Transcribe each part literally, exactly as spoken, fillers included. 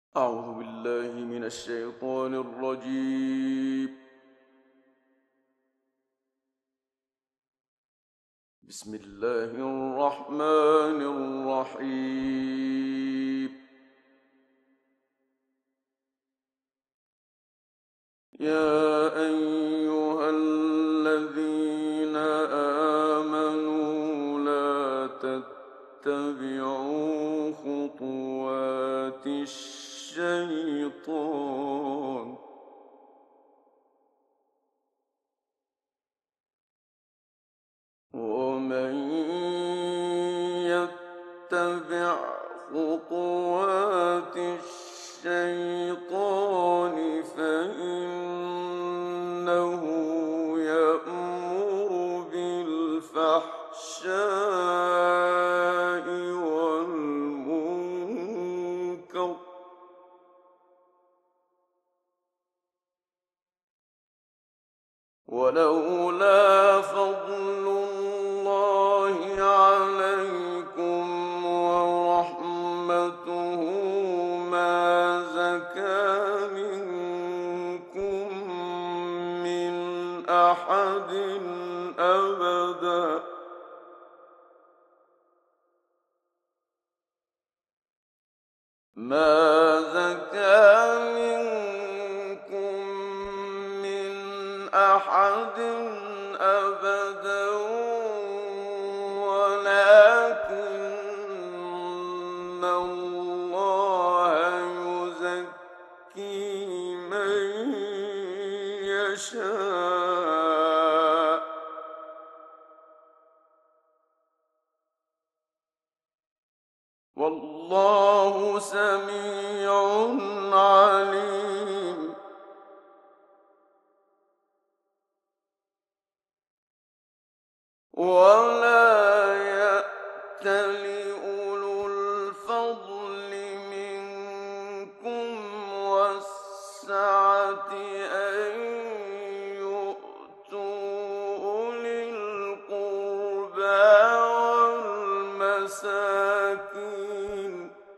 أعوذ بالله من الشيطان الرجيم. بسم الله الرحمن الرحيم. يا أيها الذين آمنوا لا تتبعوا خطوات الشيطان ومن يتبع خطوات الشيطان فإنه يأمر بالفحشاء والمنكر ولولا فضل الله عليكم ورحمته ما زكى منكم من أحد أبدا ما زكى منكم من أحد أبدا ولكن الله يزكي من يشاء والله سميع عليم. ولا يأتل أولو الفضل منكم والسعة أن يؤتوا أولي القربى والمساكين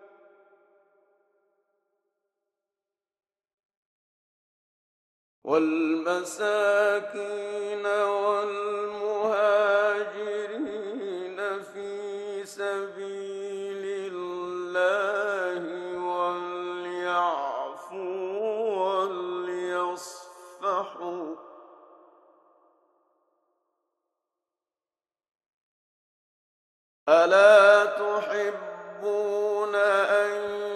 والمساكين والمهاجرين في سبيل الله وليعفوا وليصفحوا ألا تحبون أن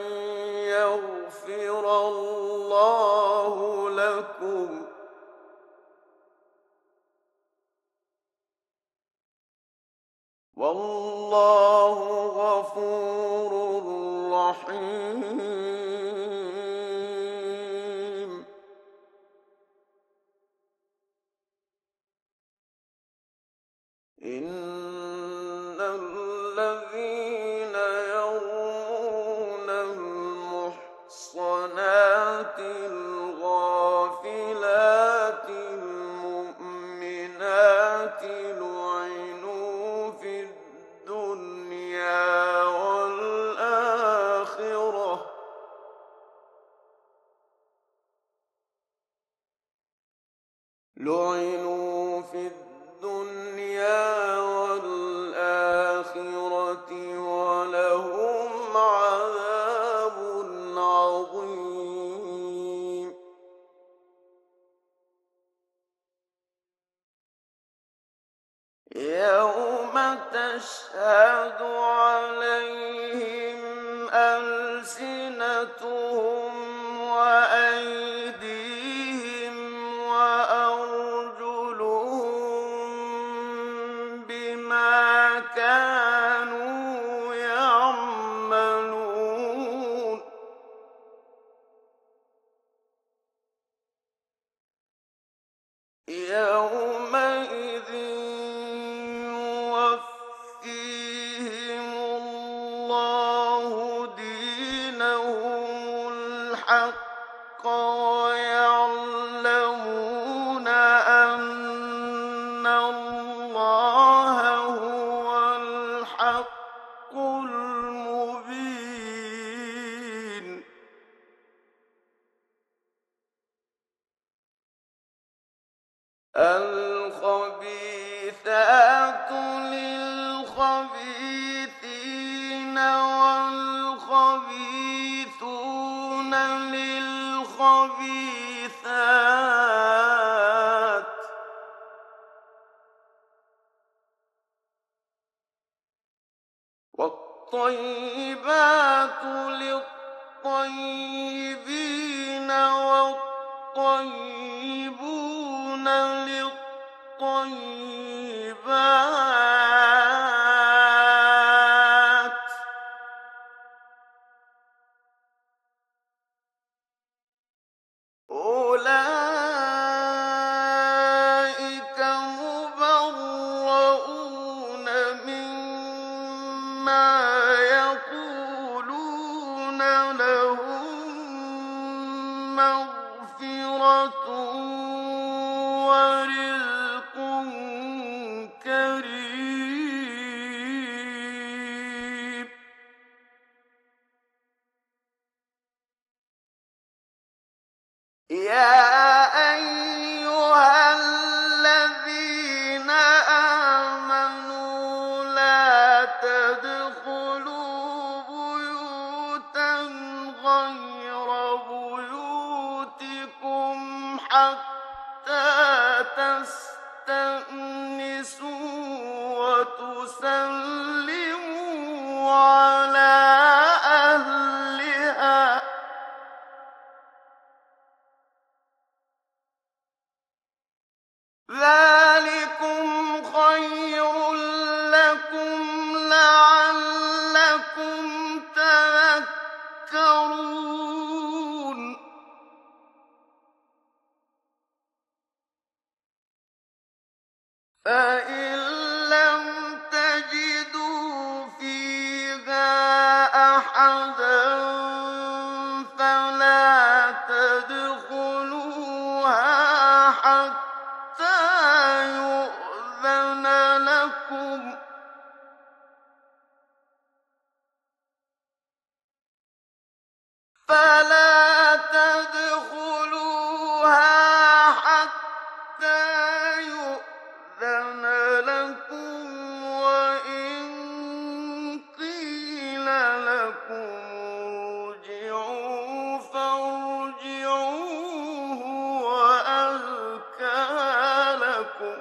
يغفر الله لكم والله غفور رحيم. إن الذين يرمون المحصنات الغافلات المؤمنات لعنوا في الدنيا والآخرة لعنوا في الدنيا والآخرة ولهم عذاب عظيم. يوم تشهد عليهم ألسنتهم وأيديهم وأرجلهم بما كانوا يعملون يومئذ يوفيهم الله دينهم الحق ويعلمون أن الله هو الحق المبين. الخبيثات للخبيثين والخبيثون للخبيثات والطيبات للطيبين والطيبون للطيبات أولئك مبرؤون مما يقولون لهم مغفرة ورزق كريم. يا أيها الذين آمنوا لا تدخلوا بيوتا غير بيوتكم حتى تستأنسوا وتسلموا على أهلها ذلكم خير لكم لعلكم تذكرون. فإن لم تجدوا فيها أحدا فلا تدخلوها حتى يؤذن لكم فلا تدخلوها حتى يؤذن لكم وإن قيل لكم ارجعوا فارجعوا هو أزكى لكم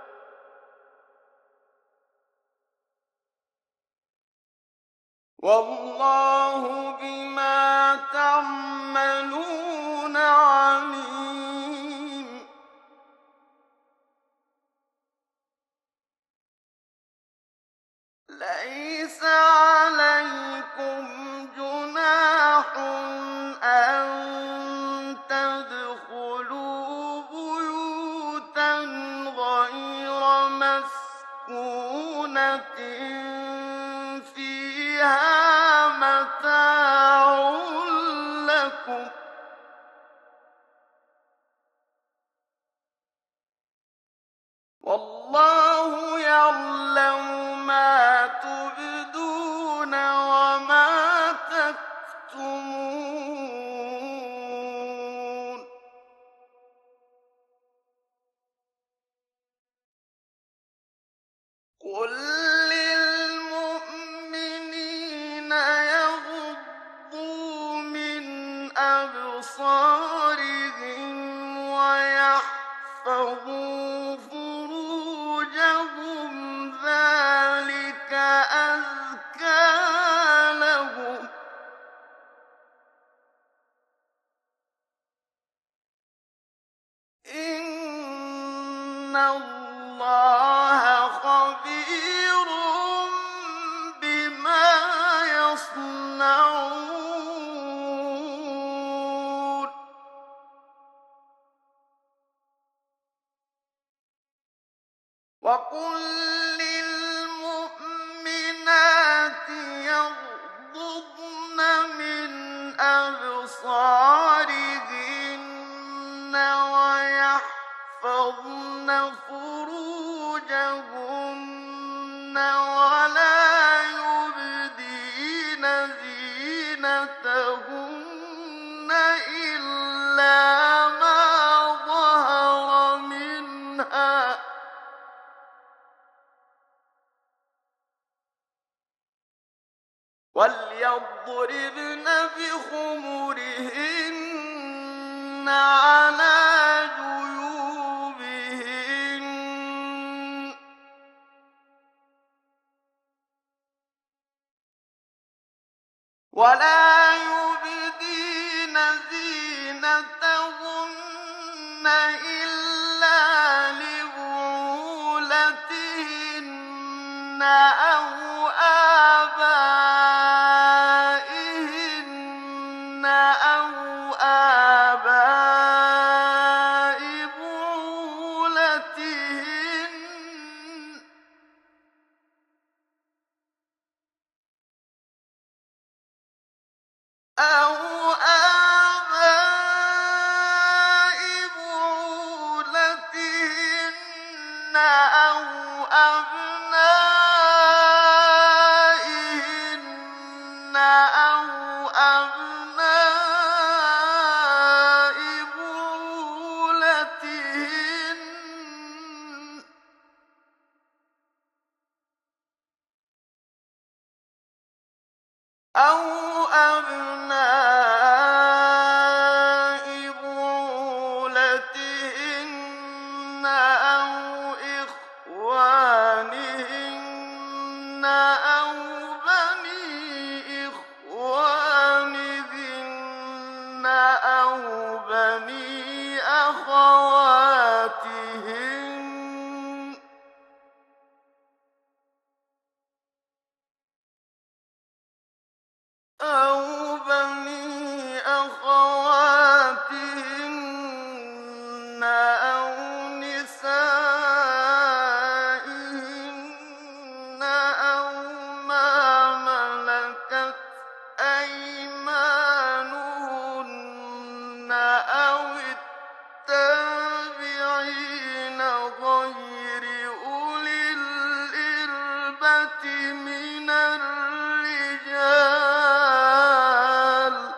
والله بما تعملون عليم. ليس عليكم جناح أن تدخلوا بيوتا غير مسكونة فيها متاع لكم والله يعلم ما تبدون وما تكتمون. قل للمؤمنين يغضوا من أبصارهم ويحفظوا فروجهم ذلك أزكى لهم إن الله خبير بما يصنعون. وقل للمؤمنات يغضضن من أبصارهن ويحفظن فروجهن ولا يبدين زينتهن إلا ما ظهر منها على جيوبهن ولا يبدين زينتهن إلا لبعولتهن أو آبائهن أو آباء بعولتهن أو آباء بعولتهن أو أبنائهن أو أبناء بعولتهن أو أبناء بعولتهن أو إخوانهن أو بني إخوانهن أو بني أخواتهن أو بني أخواتهن أو نسائهن أو ما ملكت أيمانهن أو التابعين غير أولي الإربة من الرجال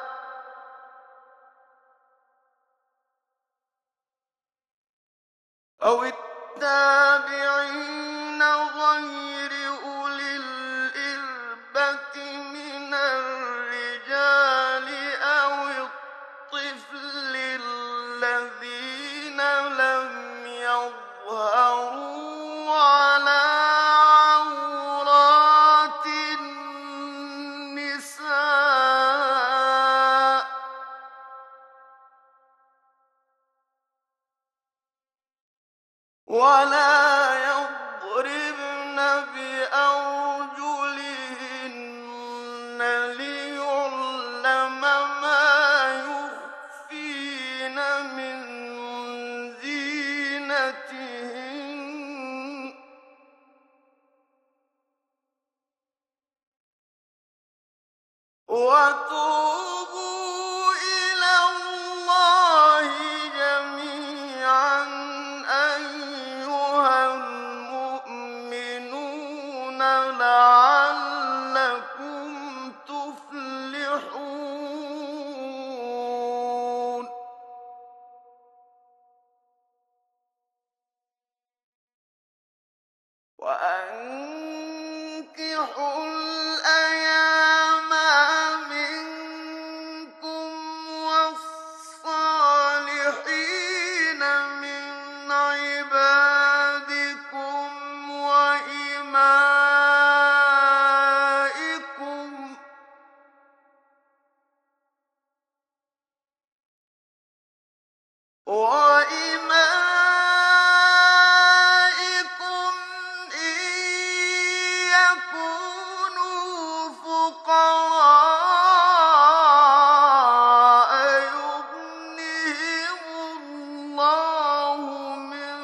أو التابعين غير أولي الإربة من الرجال أو الطفل الذين لم يظهروا على عورات النساء ولا يضربن بأرجلهن ليعلم ما يخفين من زينتهن وتوبوا إلى الله جميعا أيها المؤمنون لعلكم تفلحون وأنكحوا الأيام منكم والصالحين من عبادكم وإمائكم وإمائكم إن يكونوا فقراء يغنهم الله من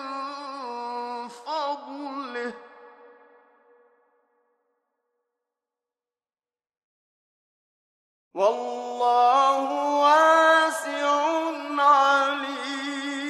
فضله والله واسع عليم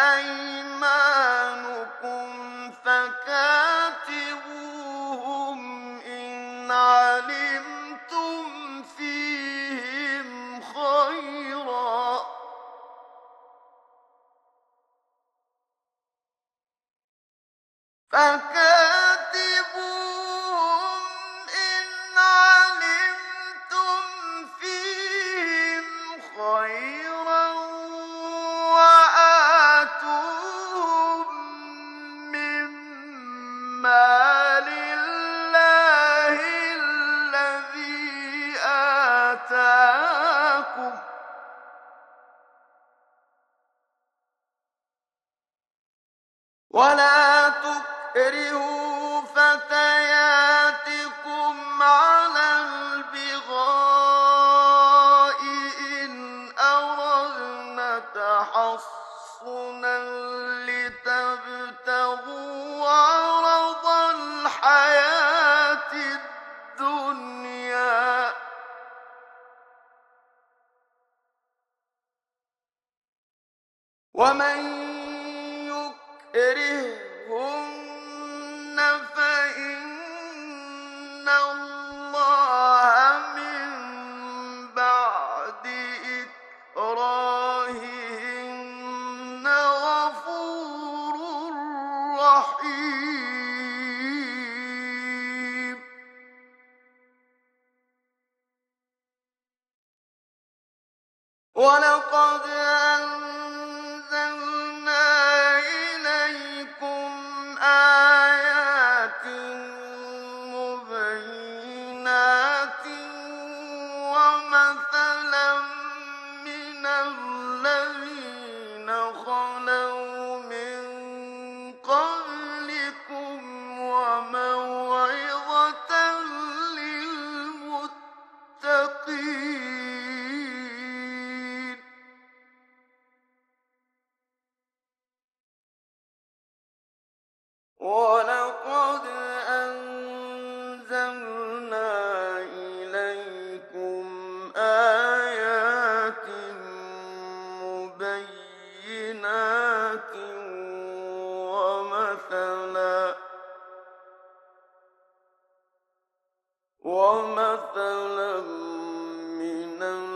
أَيْمَانُكُمْ فَكَاتِبُوهُمْ إِنْ عَلِمْتُمْ فِيهِمْ خَيْرًا ۖ فَكَاتِبُوهُمْ إِنْ عَلِمْتُمْ فِيهِمْ خَيْرًا ۖ وَآتُوهُم مِّن مَّالِ اللَّهِ الَّذِي آتَاكُمْ ۚ وَلَا تُكْرِهُوا فَتَيَاتِكُمْ عَلَى الْبِغَاءِ إِنْ أَرَدْنَ تَحَصُّنًا لِّتَبْتَغُوا عَرَضَ الْحَيَاةِ الدُّنْيَا ۚ وَمَن يُكْرِههُّنَّ فَإِنَّ اللَّهَ مِن بَعْدِ إِكْرَاهِهِنَّ غَفُورٌ رَّحِيمٌ. وَلَقَدْ أَنزَلْنَا إِلَيْكُمْ آيَاتٍ مُّبَيِّنَاتٍ وَمَثَلًا مِّنَ الَّذِينَ خَلَوْا مِن قَبْلِكُمْ وَمَوْعِظَةً لِّلْمُتَّقِينَ. وَلَقَدْ أَنزَلْنَا إِلَيْكُمْ آيَاتٍ مُّبَيِّنَاتٍ وَمَثَلًا وَمَثَلًا مِّنَ